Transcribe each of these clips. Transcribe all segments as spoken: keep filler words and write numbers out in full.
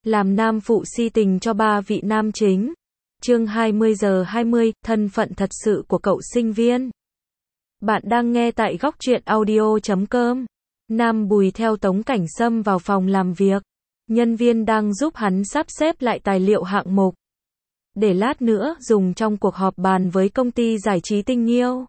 làm nam phụ si tình cho ba vị nam chính. Chương hai mươi giờ hai mươi, thân phận thật sự của cậu sinh viên. Bạn đang nghe tại góc truyện audio chấm com. Nam Bùi theo Tống Cảnh Sâm vào phòng làm việc. Nhân viên đang giúp hắn sắp xếp lại tài liệu hạng mục, để lát nữa dùng trong cuộc họp bàn với công ty giải trí Tinh Nghiêu.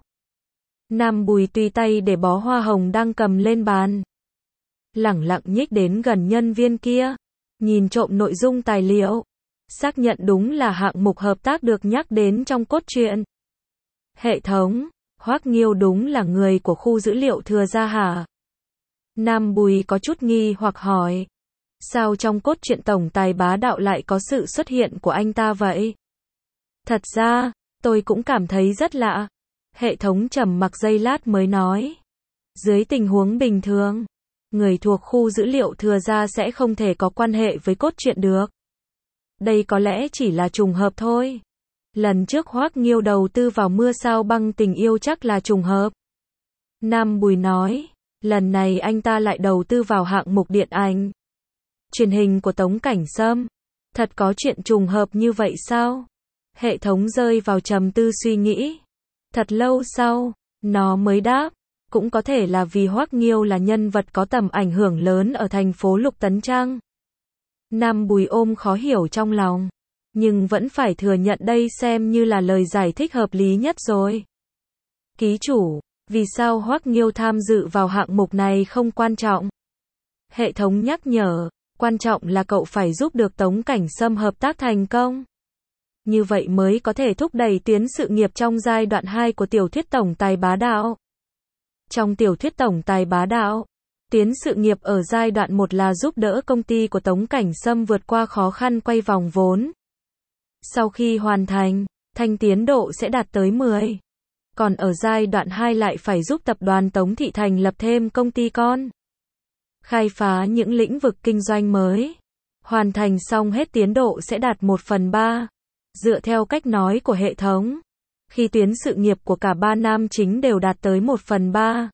Nam Bùi tùy tay để bó hoa hồng đang cầm lên bàn, lẳng lặng nhích đến gần nhân viên kia, nhìn trộm nội dung tài liệu, xác nhận đúng là hạng mục hợp tác được nhắc đến trong cốt truyện. Hệ thống, Hoắc Nghiêu đúng là người của khu dữ liệu Thừa Gia hả? Nam Bùi có chút nghi hoặc hỏi. Sao trong cốt truyện tổng tài bá đạo lại có sự xuất hiện của anh ta vậy? Thật ra, tôi cũng cảm thấy rất lạ. Hệ thống trầm mặc giây lát mới nói. Dưới tình huống bình thường, người thuộc khu dữ liệu Thừa Gia sẽ không thể có quan hệ với cốt truyện được. Đây có lẽ chỉ là trùng hợp thôi. Lần trước Hoắc Nghiêu đầu tư vào Mưa Sao Băng Tình Yêu chắc là trùng hợp. Nam Bùi nói, lần này anh ta lại đầu tư vào hạng mục điện ảnh truyền hình của Tống Cảnh Sâm. Thật có chuyện trùng hợp như vậy sao? Hệ thống rơi vào trầm tư suy nghĩ. Thật lâu sau, nó mới đáp, cũng có thể là vì Hoắc Nghiêu là nhân vật có tầm ảnh hưởng lớn ở thành phố Lục Tấn Trăng. Nam Bùi ôm khó hiểu trong lòng, nhưng vẫn phải thừa nhận đây xem như là lời giải thích hợp lý nhất rồi. Ký chủ, vì sao Hoắc Nghiêu tham dự vào hạng mục này không quan trọng? Hệ thống nhắc nhở, quan trọng là cậu phải giúp được Tống Cảnh Sâm hợp tác thành công. Như vậy mới có thể thúc đẩy tiến sự nghiệp trong giai đoạn hai của tiểu thuyết Tổng tài bá đạo. Trong tiểu thuyết Tổng tài bá đạo, tiến sự nghiệp ở giai đoạn một là giúp đỡ công ty của Tống Cảnh Sâm vượt qua khó khăn quay vòng vốn. Sau khi hoàn thành, thanh tiến độ sẽ đạt tới mười. Còn ở giai đoạn hai lại phải giúp tập đoàn Tống Thị thành lập thêm công ty con, khai phá những lĩnh vực kinh doanh mới. Hoàn thành xong hết tiến độ sẽ đạt một phần ba. Dựa theo cách nói của hệ thống, khi tuyến sự nghiệp của cả ba nam chính đều đạt tới một phần ba,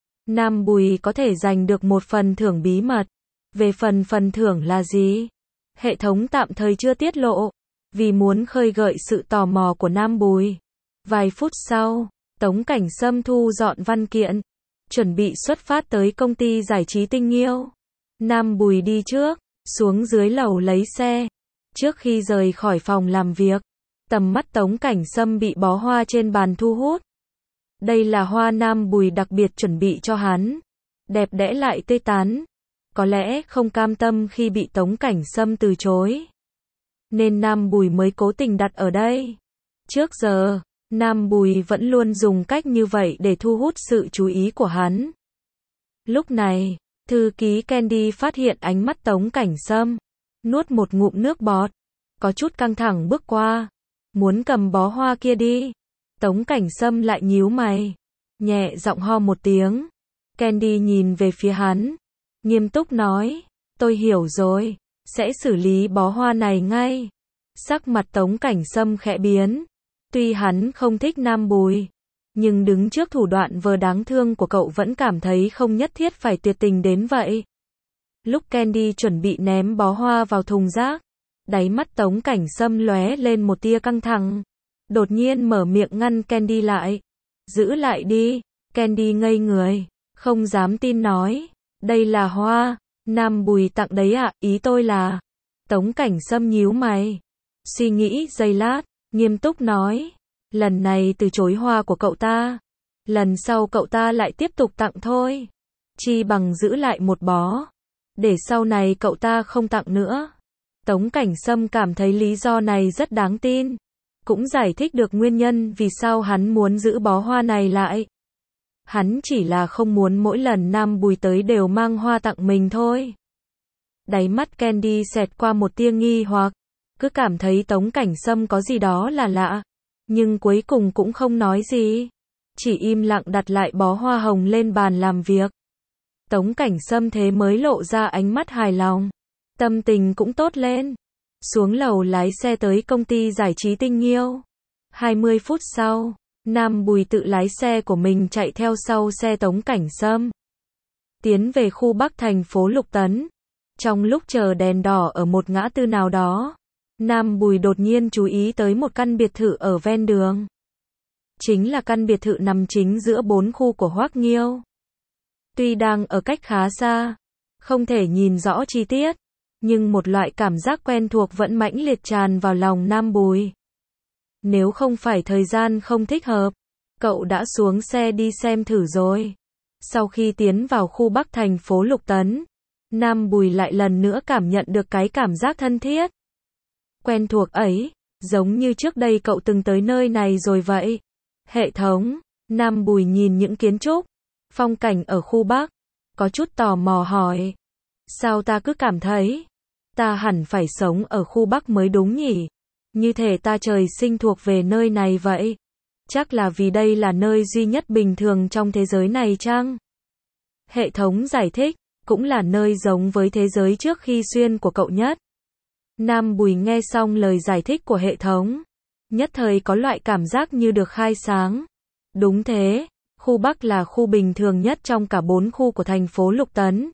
Nam Bùi có thể giành được một phần thưởng bí mật. Về phần phần thưởng là gì? Hệ thống tạm thời chưa tiết lộ, vì muốn khơi gợi sự tò mò của Nam Bùi. Vài phút sau, Tống Cảnh Sâm thu dọn văn kiện, chuẩn bị xuất phát tới công ty giải trí Tinh Nghiêu. Nam Bùi đi trước, xuống dưới lầu lấy xe. Trước khi rời khỏi phòng làm việc, tầm mắt Tống Cảnh Sâm bị bó hoa trên bàn thu hút. Đây là hoa Nam Bùi đặc biệt chuẩn bị cho hắn. Đẹp đẽ lại tươi tắn. Có lẽ không cam tâm khi bị Tống Cảnh Sâm từ chối, nên Nam Bùi mới cố tình đặt ở đây. Trước giờ, Nam Bùi vẫn luôn dùng cách như vậy để thu hút sự chú ý của hắn. Lúc này, thư ký Candy phát hiện ánh mắt Tống Cảnh Sâm, nuốt một ngụm nước bọt, có chút căng thẳng bước qua, muốn cầm bó hoa kia đi. Tống Cảnh Sâm lại nhíu mày, nhẹ giọng ho một tiếng. Candy nhìn về phía hắn, nghiêm túc nói, tôi hiểu rồi, sẽ xử lý bó hoa này ngay. Sắc mặt Tống Cảnh Sâm khẽ biến. Tuy hắn không thích Nam Bùi, nhưng đứng trước thủ đoạn vờ đáng thương của cậu vẫn cảm thấy không nhất thiết phải tuyệt tình đến vậy. Lúc Candy chuẩn bị ném bó hoa vào thùng rác, đáy mắt Tống Cảnh Sâm lóe lên một tia căng thẳng. Đột nhiên mở miệng ngăn Candy lại. Giữ lại đi. Candy ngây người, không dám tin nói, đây là hoa Nam Bùi tặng đấy ạ, à? Ý tôi là... Tống Cảnh Sâm nhíu mày, suy nghĩ giây lát, nghiêm túc nói, lần này từ chối hoa của cậu ta, lần sau cậu ta lại tiếp tục tặng thôi. Chi bằng giữ lại một bó, để sau này cậu ta không tặng nữa. Tống Cảnh Sâm cảm thấy lý do này rất đáng tin, cũng giải thích được nguyên nhân vì sao hắn muốn giữ bó hoa này lại. Hắn chỉ là không muốn mỗi lần Nam Bùi tới đều mang hoa tặng mình thôi. Đáy mắt Candy xẹt qua một tia nghi hoặc, cứ cảm thấy Tống Cảnh Sâm có gì đó là lạ, nhưng cuối cùng cũng không nói gì, chỉ im lặng đặt lại bó hoa hồng lên bàn làm việc. Tống Cảnh Sâm thế mới lộ ra ánh mắt hài lòng, tâm tình cũng tốt lên. Xuống lầu lái xe tới công ty giải trí Tinh Nghiêu. hai mươi phút sau, Nam Bùi tự lái xe của mình chạy theo sau xe Tống Cảnh Sâm, tiến về khu Bắc thành phố Lục Tấn. Trong lúc chờ đèn đỏ ở một ngã tư nào đó, Nam Bùi đột nhiên chú ý tới một căn biệt thự ở ven đường. Chính là căn biệt thự nằm chính giữa bốn khu của Hoắc Nghiêu. Tuy đang ở cách khá xa, không thể nhìn rõ chi tiết, nhưng một loại cảm giác quen thuộc vẫn mãnh liệt tràn vào lòng Nam Bùi. Nếu không phải thời gian không thích hợp, cậu đã xuống xe đi xem thử rồi. Sau khi tiến vào khu Bắc thành phố Lục Tấn, Nam Bùi lại lần nữa cảm nhận được cái cảm giác thân thiết, quen thuộc ấy, giống như trước đây cậu từng tới nơi này rồi vậy. Hệ thống, Nam Bùi nhìn những kiến trúc, phong cảnh ở khu Bắc, có chút tò mò hỏi. Sao ta cứ cảm thấy, ta hẳn phải sống ở khu Bắc mới đúng nhỉ? Như thể ta trời sinh thuộc về nơi này vậy. Chắc là vì đây là nơi duy nhất bình thường trong thế giới này chăng? Hệ thống giải thích, cũng là nơi giống với thế giới trước khi xuyên của cậu nhất. Nam Bùi nghe xong lời giải thích của hệ thống, nhất thời có loại cảm giác như được khai sáng. Đúng thế, khu Bắc là khu bình thường nhất trong cả bốn khu của thành phố Lục Tấn.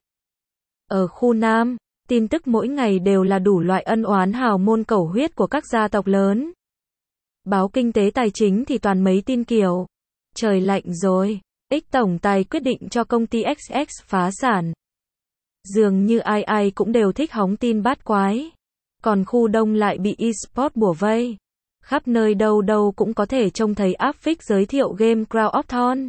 Ở khu Nam, tin tức mỗi ngày đều là đủ loại ân oán hào môn cẩu huyết của các gia tộc lớn. Báo kinh tế tài chính thì toàn mấy tin kiểu, trời lạnh rồi, X tổng tài quyết định cho công ty ích ích phá sản. Dường như ai ai cũng đều thích hóng tin bát quái. Còn khu Đông lại bị eSport bủa vây. Khắp nơi đâu đâu cũng có thể trông thấy áp phích giới thiệu game Crown of Thorns.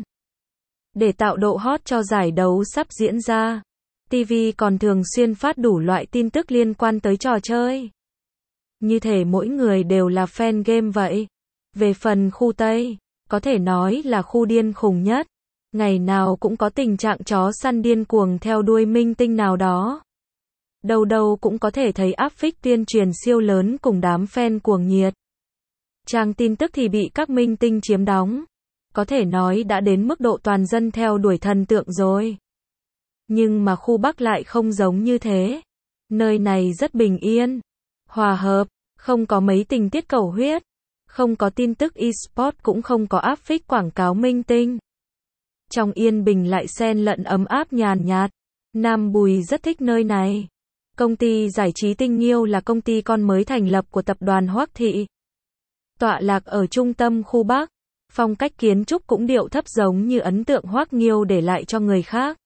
Để tạo độ hot cho giải đấu sắp diễn ra, ti vi còn thường xuyên phát đủ loại tin tức liên quan tới trò chơi. Như thể mỗi người đều là fan game vậy. Về phần khu Tây, có thể nói là khu điên khùng nhất. Ngày nào cũng có tình trạng chó săn điên cuồng theo đuôi minh tinh nào đó. Đâu đâu cũng có thể thấy áp phích tuyên truyền siêu lớn cùng đám fan cuồng nhiệt. Trang tin tức thì bị các minh tinh chiếm đóng. Có thể nói đã đến mức độ toàn dân theo đuổi thần tượng rồi. Nhưng mà khu Bắc lại không giống như thế. Nơi này rất bình yên, hòa hợp, không có mấy tình tiết cẩu huyết, không có tin tức eSport, cũng không có áp phích quảng cáo minh tinh. Trong yên bình lại xen lẫn ấm áp nhàn nhạt. Nam Bùi rất thích nơi này. Công ty giải trí Tinh Nghiêu là công ty con mới thành lập của tập đoàn Hoắc Thị. Tọa lạc ở trung tâm khu Bắc, phong cách kiến trúc cũng điệu thấp giống như ấn tượng Hoắc Nghiêu để lại cho người khác.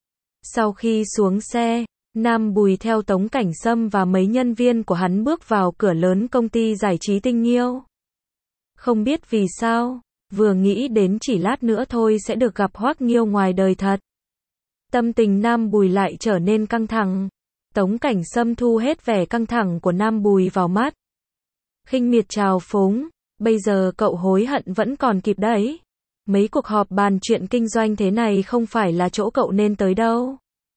Sau khi xuống xe, Nam Bùi theo Tống Cảnh Sâm và mấy nhân viên của hắn bước vào cửa lớn công ty giải trí Tinh Nghiêu. Không biết vì sao, vừa nghĩ đến chỉ lát nữa thôi sẽ được gặp Hoắc Nghiêu ngoài đời thật, tâm tình Nam Bùi lại trở nên căng thẳng. Tống Cảnh Sâm thu hết vẻ căng thẳng của Nam Bùi vào mắt, khinh miệt trào phúng, bây giờ cậu hối hận vẫn còn kịp đấy. Mấy cuộc họp bàn chuyện kinh doanh thế này không phải là chỗ cậu nên tới đâu.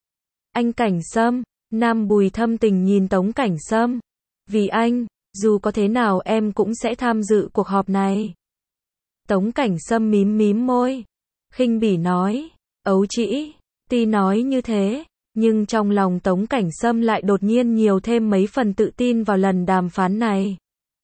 Anh Cảnh Sâm, Nam Bùi thâm tình nhìn Tống Cảnh Sâm. Vì anh, dù có thế nào em cũng sẽ tham dự cuộc họp này. Tống Cảnh Sâm mím mím môi, khinh bỉ nói, ấu trĩ. Tuy nói như thế, nhưng trong lòng Tống Cảnh Sâm lại đột nhiên nhiều thêm mấy phần tự tin vào lần đàm phán này.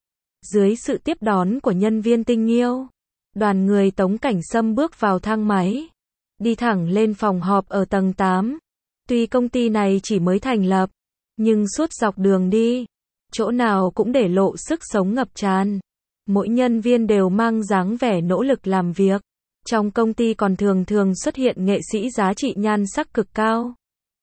Dưới sự tiếp đón của nhân viên Tinh Nghiêu, đoàn người Tống Cảnh Sâm bước vào thang máy, đi thẳng lên phòng họp ở tầng tám. Tuy công ty này chỉ mới thành lập, nhưng suốt dọc đường đi, chỗ nào cũng để lộ sức sống ngập tràn. Mỗi nhân viên đều mang dáng vẻ nỗ lực làm việc. Trong công ty còn thường thường xuất hiện nghệ sĩ giá trị nhan sắc cực cao.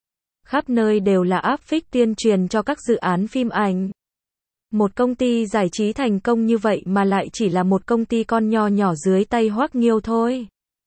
Khắp nơi đều là áp phích tuyên truyền cho các dự án phim ảnh. Một công ty giải trí thành công như vậy mà lại chỉ là một công ty con nho nhỏ dưới tay Hoắc Nghiêu thôi.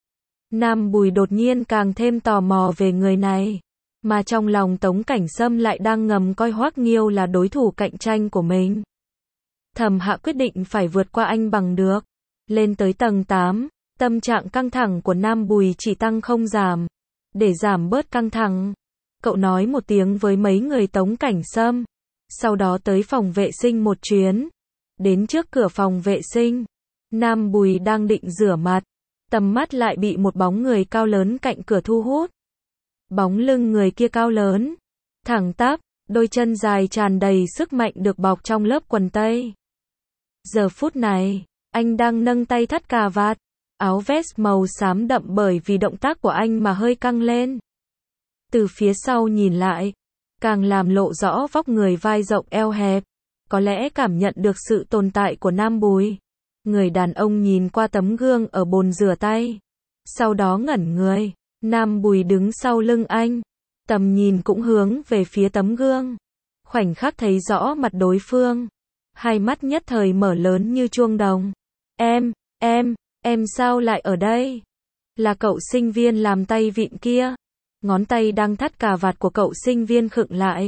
Nam Bùi đột nhiên càng thêm tò mò về người này, mà trong lòng Tống Cảnh Sâm lại đang ngầm coi Hoắc Nghiêu là đối thủ cạnh tranh của mình. Thầm hạ quyết định phải vượt qua anh bằng được. Lên tới tầng tám, tâm trạng căng thẳng của Nam Bùi chỉ tăng không giảm. Để giảm bớt căng thẳng, cậu nói một tiếng với mấy người Tống Cảnh Sâm. Sau đó tới phòng vệ sinh một chuyến. Đến trước cửa phòng vệ sinh, Nam Bùi đang định rửa mặt, tầm mắt lại bị một bóng người cao lớn cạnh cửa thu hút. Bóng lưng người kia cao lớn, thẳng tắp, đôi chân dài tràn đầy sức mạnh được bọc trong lớp quần tây. Giờ phút này, anh đang nâng tay thắt cà vạt, áo vest màu xám đậm bởi vì động tác của anh mà hơi căng lên. Từ phía sau nhìn lại, càng làm lộ rõ vóc người vai rộng eo hẹp. Có lẽ cảm nhận được sự tồn tại của Nam Bùi. Người đàn ông nhìn qua tấm gương ở bồn rửa tay. Sau đó ngẩn người. Nam Bùi đứng sau lưng anh. Tầm nhìn cũng hướng về phía tấm gương. Khoảnh khắc thấy rõ mặt đối phương. Hai mắt nhất thời mở lớn như chuông đồng. Em, em, em sao lại ở đây? Là cậu sinh viên làm tay vịn kia. Ngón tay đang thắt cà vạt của cậu sinh viên khựng lại.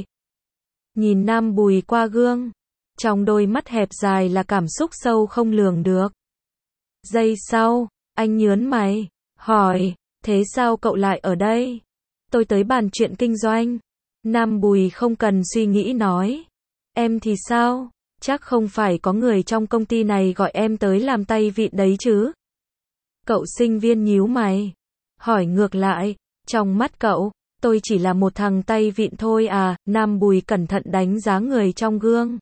Nhìn Nam Bùi qua gương. Trong đôi mắt hẹp dài là cảm xúc sâu không lường được. Giây sau, anh nhớn mày, hỏi, thế sao cậu lại ở đây? Tôi tới bàn chuyện kinh doanh. Nam Bùi không cần suy nghĩ nói. Em thì sao? Chắc không phải có người trong công ty này gọi em tới làm tay vịn đấy chứ? Cậu sinh viên nhíu mày. Hỏi ngược lại, trong mắt cậu, tôi chỉ là một thằng tay vịn thôi à? Nam Bùi cẩn thận đánh giá người trong gương.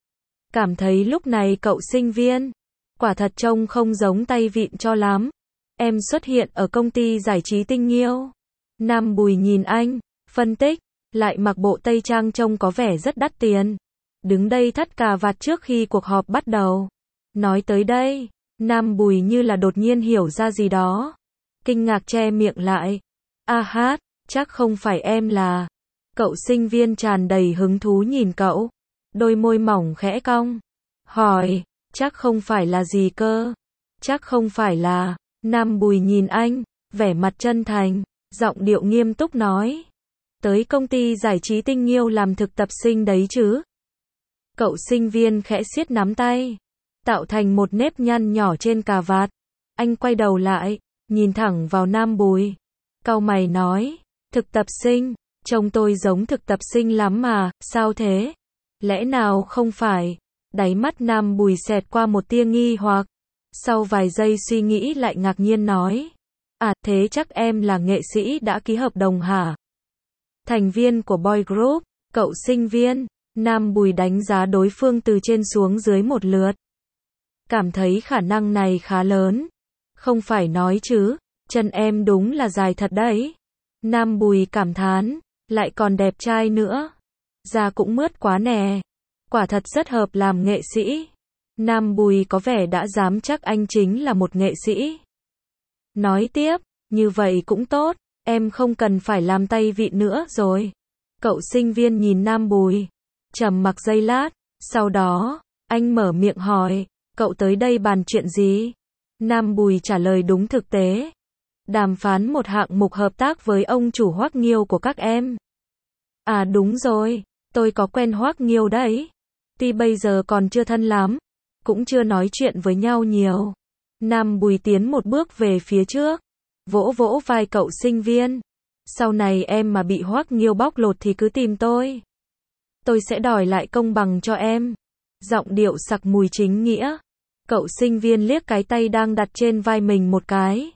Cảm thấy lúc này cậu sinh viên, quả thật trông không giống tay vịn cho lắm. Em xuất hiện ở công ty giải trí Tinh Nghiêu. Nam Bùi nhìn anh, phân tích, lại mặc bộ tây trang trông có vẻ rất đắt tiền. Đứng đây thắt cà vạt trước khi cuộc họp bắt đầu. Nói tới đây, Nam Bùi như là đột nhiên hiểu ra gì đó. Kinh ngạc che miệng lại. A hát, chắc không phải em là. Cậu sinh viên tràn đầy hứng thú nhìn cậu. Đôi môi mỏng khẽ cong. Hỏi, chắc không phải là gì cơ? Chắc không phải là. Nam Bùi nhìn anh, vẻ mặt chân thành, giọng điệu nghiêm túc nói. Tới công ty giải trí Tinh Nghiêu làm thực tập sinh đấy chứ? Cậu sinh viên khẽ siết nắm tay, tạo thành một nếp nhăn nhỏ trên cà vạt. Anh quay đầu lại, nhìn thẳng vào Nam Bùi. Cau mày nói, thực tập sinh, trông tôi giống thực tập sinh lắm mà, sao thế? Lẽ nào không phải? Đáy mắt Nam Bùi xẹt qua một tia nghi hoặc. Sau vài giây suy nghĩ lại ngạc nhiên nói. À, thế chắc em là nghệ sĩ đã ký hợp đồng hả? Thành viên của boy group, cậu sinh viên. Nam Bùi đánh giá đối phương từ trên xuống dưới một lượt. Cảm thấy khả năng này khá lớn. Không phải nói chứ, chân em đúng là dài thật đấy. Nam Bùi cảm thán, lại còn đẹp trai nữa. Da cũng mướt quá nè. Quả thật rất hợp làm nghệ sĩ. Nam Bùi có vẻ đã dám chắc anh chính là một nghệ sĩ. Nói tiếp, như vậy cũng tốt, em không cần phải làm tay vịn nữa rồi. Cậu sinh viên nhìn Nam Bùi, trầm mặc giây lát, sau đó, anh mở miệng hỏi, cậu tới đây bàn chuyện gì? Nam Bùi trả lời đúng thực tế. Đàm phán một hạng mục hợp tác với ông chủ Hoắc Nghiêu của các em. À đúng rồi, tôi có quen Hoắc Nghiêu đấy. Tuy bây giờ còn chưa thân lắm, cũng chưa nói chuyện với nhau nhiều. Nam Bùi tiến một bước về phía trước, vỗ vỗ vai cậu sinh viên. Sau này em mà bị Hoắc Nghiêu bóc lột thì cứ tìm tôi. Tôi sẽ đòi lại công bằng cho em. Giọng điệu sặc mùi chính nghĩa. Cậu sinh viên liếc cái tay đang đặt trên vai mình một cái.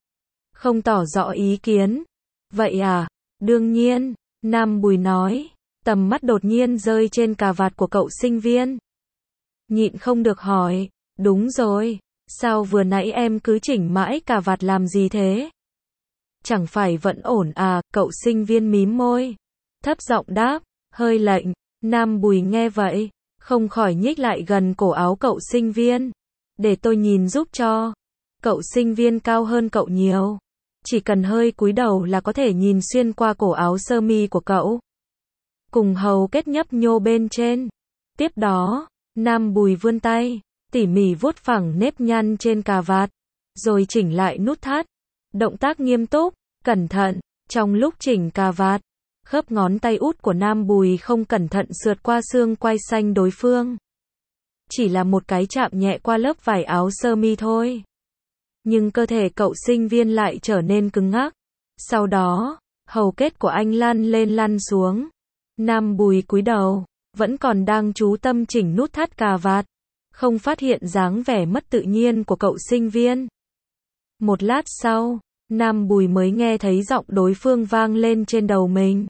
Không tỏ rõ ý kiến. Vậy à? Đương nhiên, Nam Bùi nói. Tầm mắt đột nhiên rơi trên cà vạt của cậu sinh viên. Nhịn không được hỏi. Đúng rồi. Sao vừa nãy em cứ chỉnh mãi cà vạt làm gì thế? Chẳng phải vẫn ổn à? Cậu sinh viên mím môi. Thấp giọng đáp. Hơi lạnh. Nam Bùi nghe vậy, không khỏi nhích lại gần cổ áo cậu sinh viên. Để tôi nhìn giúp cho. Cậu sinh viên cao hơn cậu nhiều. Chỉ cần hơi cúi đầu là có thể nhìn xuyên qua cổ áo sơ mi của cậu. Cùng hầu kết nhấp nhô bên trên. Tiếp đó, Nam Bùi vươn tay, tỉ mỉ vuốt phẳng nếp nhăn trên cà vạt, rồi chỉnh lại nút thắt. Động tác nghiêm túc, cẩn thận, trong lúc chỉnh cà vạt. Khớp ngón tay út của Nam Bùi không cẩn thận sượt qua xương quai xanh đối phương. Chỉ là một cái chạm nhẹ qua lớp vải áo sơ mi thôi. Nhưng cơ thể cậu sinh viên lại trở nên cứng ngắc. Sau đó, hầu kết của anh lăn lên lăn xuống. Nam Bùi cúi đầu, vẫn còn đang chú tâm chỉnh nút thắt cà vạt. Không phát hiện dáng vẻ mất tự nhiên của cậu sinh viên. Một lát sau, Nam Bùi mới nghe thấy giọng đối phương vang lên trên đầu mình.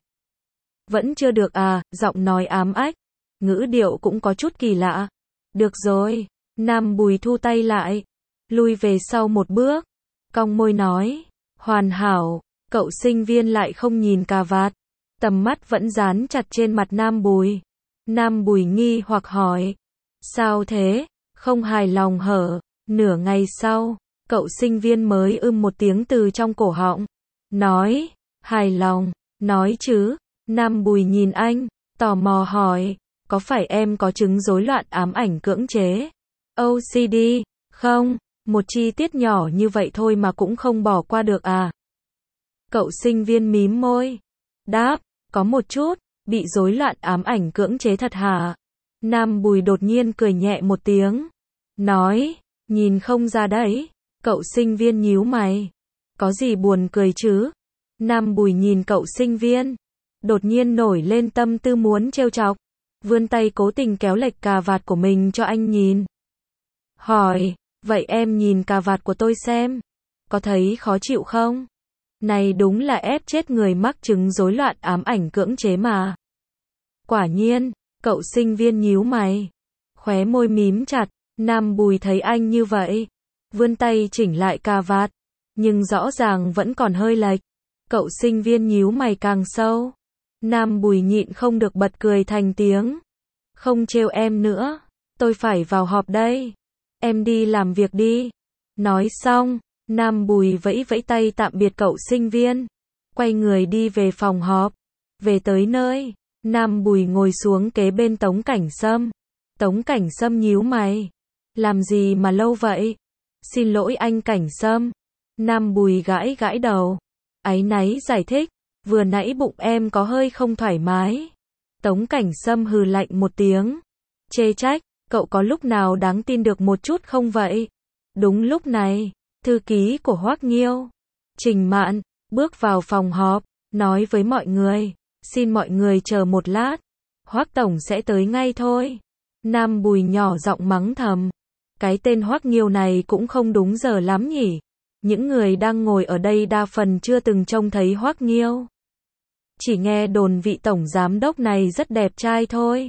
Vẫn chưa được à? Giọng nói ám ách, ngữ điệu cũng có chút kỳ lạ. Được rồi. Nam Bùi thu tay lại, lui về sau một bước, cong môi nói, hoàn hảo. Cậu sinh viên lại không nhìn cà vạt. tầm mắt vẫn dán chặt trên mặt Nam Bùi. Nam Bùi nghi hoặc hỏi, sao thế, không hài lòng hở? Nửa ngày sau, cậu sinh viên mới ưm một tiếng từ trong cổ họng, nói, hài lòng, nói chứ. Nam Bùi nhìn anh, tò mò hỏi, có phải em có chứng rối loạn ám ảnh cưỡng chế, ô xê đê, không? Một chi tiết nhỏ như vậy thôi mà cũng không bỏ qua được à? Cậu sinh viên mím môi, đáp, có một chút, bị rối loạn ám ảnh cưỡng chế thật hả? Nam Bùi đột nhiên cười nhẹ một tiếng, nói, nhìn không ra đấy. Cậu sinh viên nhíu mày, có gì buồn cười chứ? Nam Bùi nhìn cậu sinh viên, đột nhiên nổi lên tâm tư muốn trêu chọc, vươn tay cố tình kéo lệch cà vạt của mình cho anh nhìn. Hỏi, vậy em nhìn cà vạt của tôi xem, có thấy khó chịu không? Này đúng là ép chết người mắc chứng rối loạn ám ảnh cưỡng chế mà. Quả nhiên, cậu sinh viên nhíu mày, khóe môi mím chặt. Nam Bùi thấy anh như vậy, vươn tay chỉnh lại cà vạt, nhưng rõ ràng vẫn còn hơi lệch. Cậu sinh viên nhíu mày càng sâu. Nam Bùi nhịn không được bật cười thành tiếng. Không trêu em nữa, tôi phải vào họp đây. Em đi làm việc đi. Nói xong, Nam Bùi vẫy vẫy tay tạm biệt cậu sinh viên, quay người đi về phòng họp. Về tới nơi, Nam Bùi ngồi xuống kế bên Tống Cảnh Sâm. Tống Cảnh Sâm nhíu mày. Làm gì mà lâu vậy? Xin lỗi anh Cảnh Sâm. Nam Bùi gãi gãi đầu, áy náy giải thích, vừa nãy bụng em có hơi không thoải mái. Tống Cảnh Sâm hừ lạnh một tiếng, chê trách, cậu có lúc nào đáng tin được một chút không vậy? Đúng lúc này, thư ký của Hoắc Nghiêu, Trình Mạn, bước vào phòng họp, nói với mọi người, xin mọi người chờ một lát, Hoắc tổng sẽ tới ngay thôi. Nam Bùi nhỏ giọng mắng thầm, cái tên Hoắc Nghiêu này cũng không đúng giờ lắm nhỉ. Những người đang ngồi ở đây đa phần chưa từng trông thấy Hoắc Nghiêu, chỉ nghe đồn vị tổng giám đốc này rất đẹp trai thôi,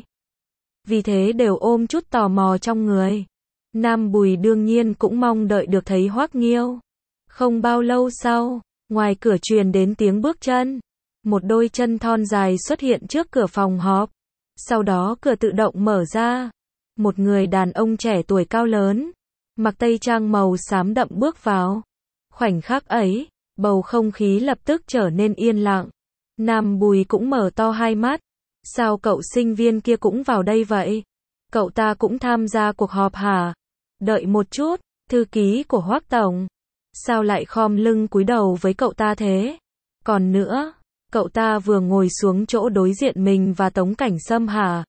vì thế đều ôm chút tò mò trong người. Nam Bùi đương nhiên cũng mong đợi được thấy Hoắc Nghiêu. Không bao lâu sau, ngoài cửa truyền đến tiếng bước chân, một đôi chân thon dài xuất hiện trước cửa phòng họp. Sau đó cửa tự động mở ra, một người đàn ông trẻ tuổi cao lớn, mặc tây trang màu xám đậm bước vào. Khoảnh khắc ấy, bầu không khí lập tức trở nên yên lặng. Nam Bùi cũng mở to hai mắt. Sao cậu sinh viên kia cũng vào đây vậy? Cậu ta cũng tham gia cuộc họp hả? Đợi một chút, thư ký của Hoắc tổng. Sao lại khom lưng cúi đầu với cậu ta thế? Còn nữa, cậu ta vừa ngồi xuống chỗ đối diện mình và Tống Cảnh Sâm hả?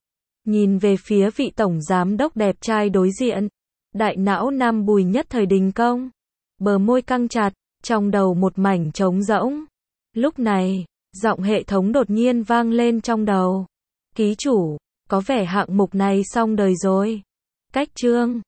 Nhìn về phía vị tổng giám đốc đẹp trai đối diện, đại não Nam Bùi nhất thời đình công. Bờ môi căng chặt, trong đầu một mảnh trống rỗng. Lúc này, giọng hệ thống đột nhiên vang lên trong đầu. Ký chủ, có vẻ hạng mục này xong đời rồi. Cách chương